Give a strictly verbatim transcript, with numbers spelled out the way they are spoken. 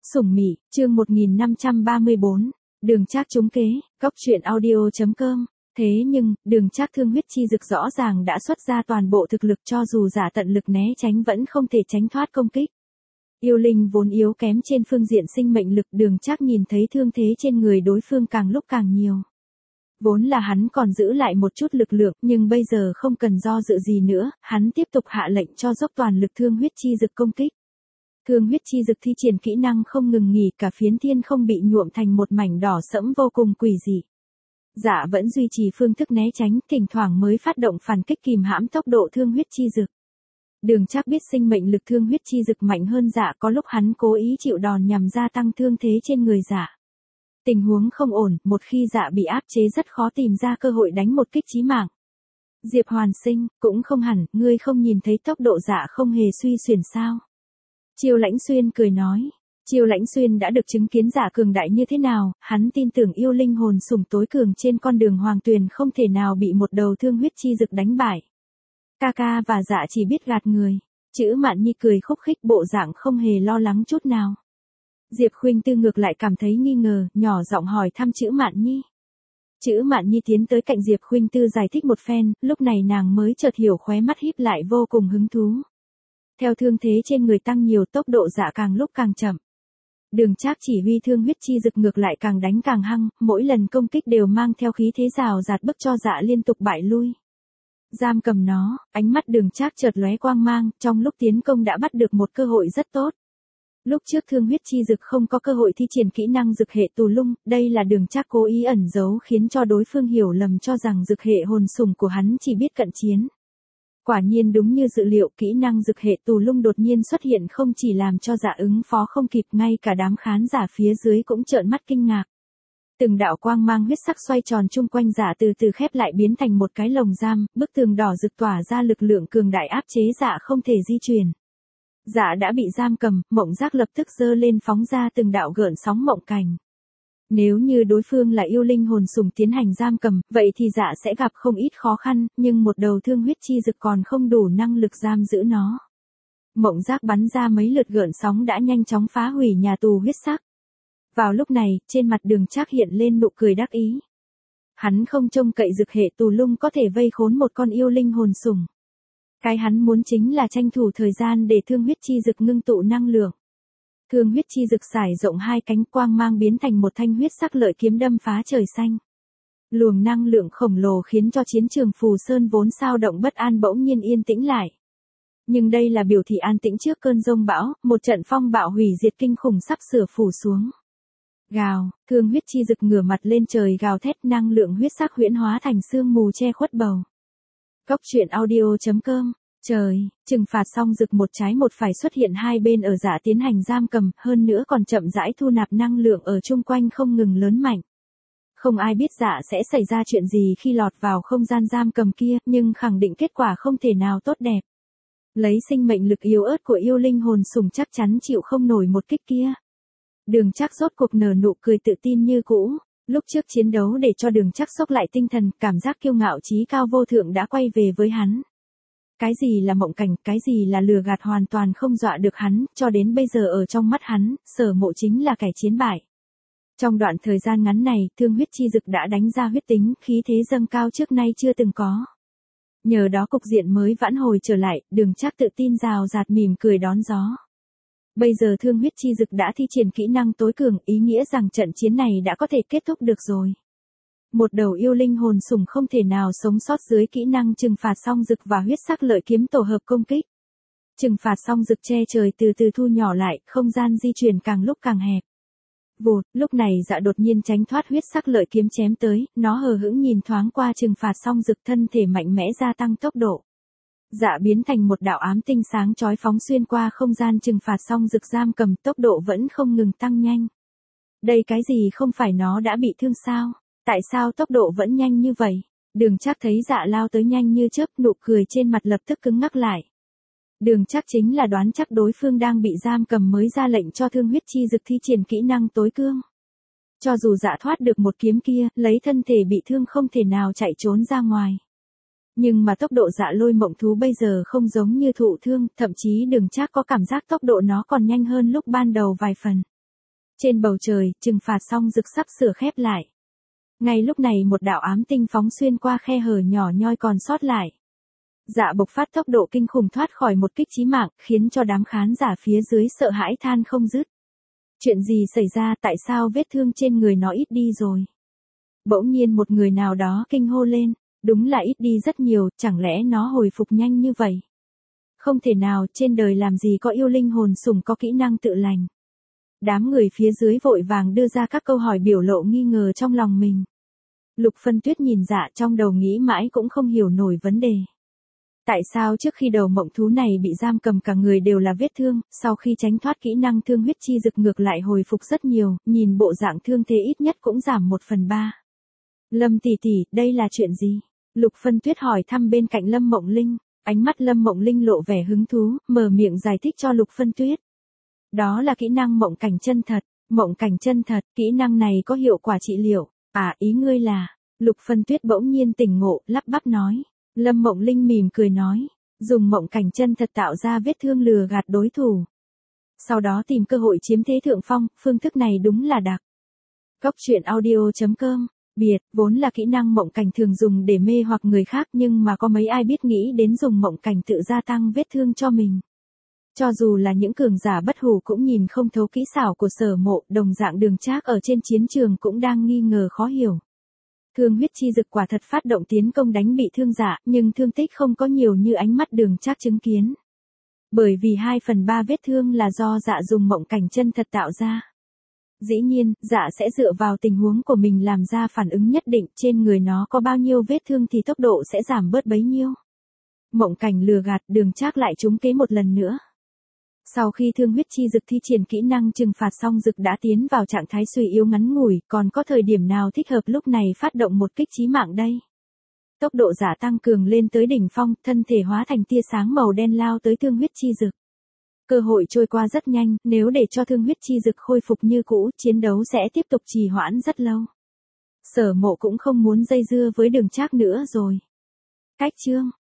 Sủng Mị, chương một nghìn năm trăm ba mươi bốn, Đường Trác trúng kế, cóc truyện audio chấm com. Thế nhưng, Đường Trác thương huyết chi dực rõ ràng đã xuất ra toàn bộ thực lực, cho dù giả tận lực né tránh vẫn không thể tránh thoát công kích. Yêu linh vốn yếu kém trên phương diện sinh mệnh lực, Đường Trác nhìn thấy thương thế trên người đối phương càng lúc càng nhiều. Vốn là hắn còn giữ lại một chút lực lượng, nhưng bây giờ không cần do dự gì nữa, hắn tiếp tục hạ lệnh cho dốc toàn lực thương huyết chi dực công kích. Thương huyết chi dực thi triển kỹ năng không ngừng nghỉ, cả phiến thiên không bị nhuộm thành một mảnh đỏ sẫm vô cùng quỷ dị. Dạ vẫn duy trì phương thức né tránh, thỉnh thoảng mới phát động phản kích kìm hãm tốc độ thương huyết chi dực. Đường Trác biết sinh mệnh lực thương huyết chi dực mạnh hơn dạ, có lúc hắn cố ý chịu đòn nhằm gia tăng thương thế trên người dạ. Tình huống không ổn, một khi dạ bị áp chế rất khó tìm ra cơ hội đánh một kích chí mạng. Diệp Hoàn Sinh, cũng không hẳn, ngươi không nhìn thấy tốc độ dạ không hề suy xuyển sao? Chiêu Lãnh Xuyên cười nói. Chiêu Lãnh Xuyên đã được chứng kiến dạ cường đại như thế nào, hắn tin tưởng yêu linh hồn sủng tối cường trên con đường hoàng tuyền không thể nào bị một đầu thương huyết chi dực đánh bại. Ca ca và dạ chỉ biết gạt người. Chữ Mạn Nhi cười khúc khích, bộ dạng không hề lo lắng chút nào. Diệp Khuynh Tư ngược lại cảm thấy nghi ngờ, nhỏ giọng hỏi thăm Chữ Mạn Nhi. Chữ Mạn Nhi tiến tới cạnh Diệp Khuynh Tư giải thích một phen, lúc này nàng mới chợt hiểu, khóe mắt híp lại vô cùng hứng thú. Theo thương thế trên người tăng nhiều, tốc độ dạ càng lúc càng chậm. Đường Trác chỉ huy thương huyết chi dực ngược lại càng đánh càng hăng, mỗi lần công kích đều mang theo khí thế rào rạt bức cho dạ liên tục bại lui. Giam cầm nó, ánh mắt Đường Trác chợt lóe quang mang, trong lúc tiến công đã bắt được một cơ hội rất tốt. Lúc trước thương huyết chi dực không có cơ hội thi triển kỹ năng dực hệ tù lung, đây là Đường Trác cố ý ẩn giấu khiến cho đối phương hiểu lầm cho rằng dực hệ hồn sủng của hắn chỉ biết cận chiến. Quả nhiên đúng như dự liệu, kỹ năng dực hệ tù lung đột nhiên xuất hiện không chỉ làm cho dạ ứng phó không kịp, ngay cả đám khán giả phía dưới cũng trợn mắt kinh ngạc. Từng đạo quang mang huyết sắc xoay tròn chung quanh dạ từ từ khép lại biến thành một cái lồng giam, bức tường đỏ rực tỏa ra lực lượng cường đại áp chế dạ không thể di chuyển. Dạ đã bị giam cầm, mộng giác lập tức giơ lên phóng ra từng đạo gợn sóng mộng cảnh. Nếu như đối phương là yêu linh hồn sủng tiến hành giam cầm, vậy thì dạ sẽ gặp không ít khó khăn, nhưng một đầu thương huyết chi dực còn không đủ năng lực giam giữ nó. Mộng giác bắn ra mấy lượt gợn sóng đã nhanh chóng phá hủy nhà tù huyết sắc. Vào lúc này, trên mặt Đường Trác hiện lên nụ cười đắc ý. Hắn không trông cậy dực hệ tù lung có thể vây khốn một con yêu linh hồn sủng. Cái hắn muốn chính là tranh thủ thời gian để thương huyết chi dực ngưng tụ năng lượng. Thương huyết chi dực xải rộng hai cánh, quang mang biến thành một thanh huyết sắc lợi kiếm đâm phá trời xanh. Luồng năng lượng khổng lồ khiến cho chiến trường Phù Sơn vốn sao động bất an bỗng nhiên yên tĩnh lại. Nhưng đây là biểu thị an tĩnh trước cơn giông bão, một trận phong bạo hủy diệt kinh khủng sắp sửa phủ xuống. Gào, thương huyết chi dực ngửa mặt lên trời gào thét, năng lượng huyết sắc huyễn hóa thành sương mù che khuất bầu. Cóc truyện audio chấm com. Trời, trừng phạt xong dực một trái một phải xuất hiện hai bên ở dạ tiến hành giam cầm, hơn nữa còn chậm rãi thu nạp năng lượng ở chung quanh không ngừng lớn mạnh. Không ai biết dạ sẽ xảy ra chuyện gì khi lọt vào không gian giam cầm kia, nhưng khẳng định kết quả không thể nào tốt đẹp. Lấy sinh mệnh lực yếu ớt của yêu linh hồn sủng chắc chắn chịu không nổi một kích kia. Đường Trác rốt cuộc nở nụ cười tự tin như cũ. Lúc trước chiến đấu để cho Đường Trác sốc lại tinh thần, cảm giác kiêu ngạo chí cao vô thượng đã quay về với hắn. Cái gì là mộng cảnh, cái gì là lừa gạt hoàn toàn không dọa được hắn, cho đến bây giờ ở trong mắt hắn, Sở Mộ chính là kẻ chiến bại. Trong đoạn thời gian ngắn này, thương huyết chi dực đã đánh ra huyết tính, khí thế dâng cao trước nay chưa từng có. Nhờ đó cục diện mới vãn hồi trở lại, Đường Trác tự tin rào rạt mỉm cười đón gió. Bây giờ thương huyết chi dực đã thi triển kỹ năng tối cường, ý nghĩa rằng trận chiến này đã có thể kết thúc được rồi. Một đầu yêu linh hồn sủng không thể nào sống sót dưới kỹ năng trừng phạt song dực và huyết sắc lợi kiếm tổ hợp công kích. Trừng phạt song dực che trời từ từ thu nhỏ lại, không gian di chuyển càng lúc càng hẹp. Vụt, lúc này dạ đột nhiên tránh thoát huyết sắc lợi kiếm chém tới, nó hờ hững nhìn thoáng qua trừng phạt song dực, thân thể mạnh mẽ gia tăng tốc độ. Dạ biến thành một đạo ám tinh sáng chói phóng xuyên qua không gian trừng phạt song dực giam cầm, tốc độ vẫn không ngừng tăng nhanh. Đây cái gì, không phải nó đã bị thương sao? Tại sao tốc độ vẫn nhanh như vậy? Đường Trác thấy dạ lao tới nhanh như chớp, nụ cười trên mặt lập tức cứng ngắc lại. Đường Trác chính là đoán chắc đối phương đang bị giam cầm mới ra lệnh cho thương huyết chi dực thi triển kỹ năng tối cương. Cho dù dạ thoát được một kiếm kia, lấy thân thể bị thương không thể nào chạy trốn ra ngoài. Nhưng mà tốc độ dạ lôi mộng thú bây giờ không giống như thụ thương, thậm chí Đường Trác có cảm giác tốc độ nó còn nhanh hơn lúc ban đầu vài phần. Trên bầu trời, trừng phạt xong rực sắp sửa khép lại. Ngay lúc này một đạo ám tinh phóng xuyên qua khe hở nhỏ nhoi còn sót lại. Dạ bộc phát tốc độ kinh khủng thoát khỏi một kích chí mạng, khiến cho đám khán giả phía dưới sợ hãi than không dứt. Chuyện gì xảy ra, tại sao vết thương trên người nó ít đi rồi? Bỗng nhiên một người nào đó kinh hô lên, đúng là ít đi rất nhiều, chẳng lẽ nó hồi phục nhanh như vậy? Không thể nào, trên đời làm gì có yêu linh hồn sủng có kỹ năng tự lành. Đám người phía dưới vội vàng đưa ra các câu hỏi biểu lộ nghi ngờ trong lòng mình. Lục Phân Tuyết nhìn Dạ trong đầu nghĩ mãi cũng không hiểu nổi vấn đề. Tại sao trước khi đầu mộng thú này bị giam cầm cả người đều là vết thương, sau khi tránh thoát kỹ năng thương huyết chi dực ngược lại hồi phục rất nhiều, nhìn bộ dạng thương thế ít nhất cũng giảm một phần ba. Lâm tỷ tỷ, đây là chuyện gì? Lục Phân Tuyết hỏi thăm bên cạnh Lâm Mộng Linh, ánh mắt Lâm Mộng Linh lộ vẻ hứng thú, mở miệng giải thích cho Lục Phân Tuyết. Đó là kỹ năng mộng cảnh chân thật, mộng cảnh chân thật, kỹ năng này có hiệu quả trị liệu. À, ý ngươi là, Lục Phân Tuyết bỗng nhiên tỉnh ngộ, lắp bắp nói. Lâm Mộng Linh mỉm cười nói, dùng mộng cảnh chân thật tạo ra vết thương lừa gạt đối thủ. Sau đó tìm cơ hội chiếm thế thượng phong, phương thức này đúng là đặc. Cốc truyện audio chấm com, biệt, vốn là kỹ năng mộng cảnh thường dùng để mê hoặc người khác nhưng mà có mấy ai biết nghĩ đến dùng mộng cảnh tự gia tăng vết thương cho mình. Cho dù là những cường giả bất hủ cũng nhìn không thấu kỹ xảo của Sở Mộ, đồng dạng Đường Trác ở trên chiến trường cũng đang nghi ngờ khó hiểu. Thương huyết chi dực quả thật phát động tiến công đánh bị thương Dạ, nhưng thương tích không có nhiều như ánh mắt Đường Trác chứng kiến. Bởi vì hai phần ba vết thương là do Dạ dùng mộng cảnh chân thật tạo ra. Dĩ nhiên, Dạ sẽ dựa vào tình huống của mình làm ra phản ứng nhất định, trên người nó có bao nhiêu vết thương thì tốc độ sẽ giảm bớt bấy nhiêu. Mộng cảnh lừa gạt, Đường Trác lại trúng kế một lần nữa. Sau khi thương huyết chi dực thi triển kỹ năng trừng phạt xong dực đã tiến vào trạng thái suy yếu ngắn ngủi, còn có thời điểm nào thích hợp lúc này phát động một kích chí mạng đây? Tốc độ Dạ tăng cường lên tới đỉnh phong, thân thể hóa thành tia sáng màu đen lao tới thương huyết chi dực. Cơ hội trôi qua rất nhanh, nếu để cho thương huyết chi dực khôi phục như cũ, chiến đấu sẽ tiếp tục trì hoãn rất lâu. Sở Mộ cũng không muốn dây dưa với Đường Trác nữa rồi. Cách chương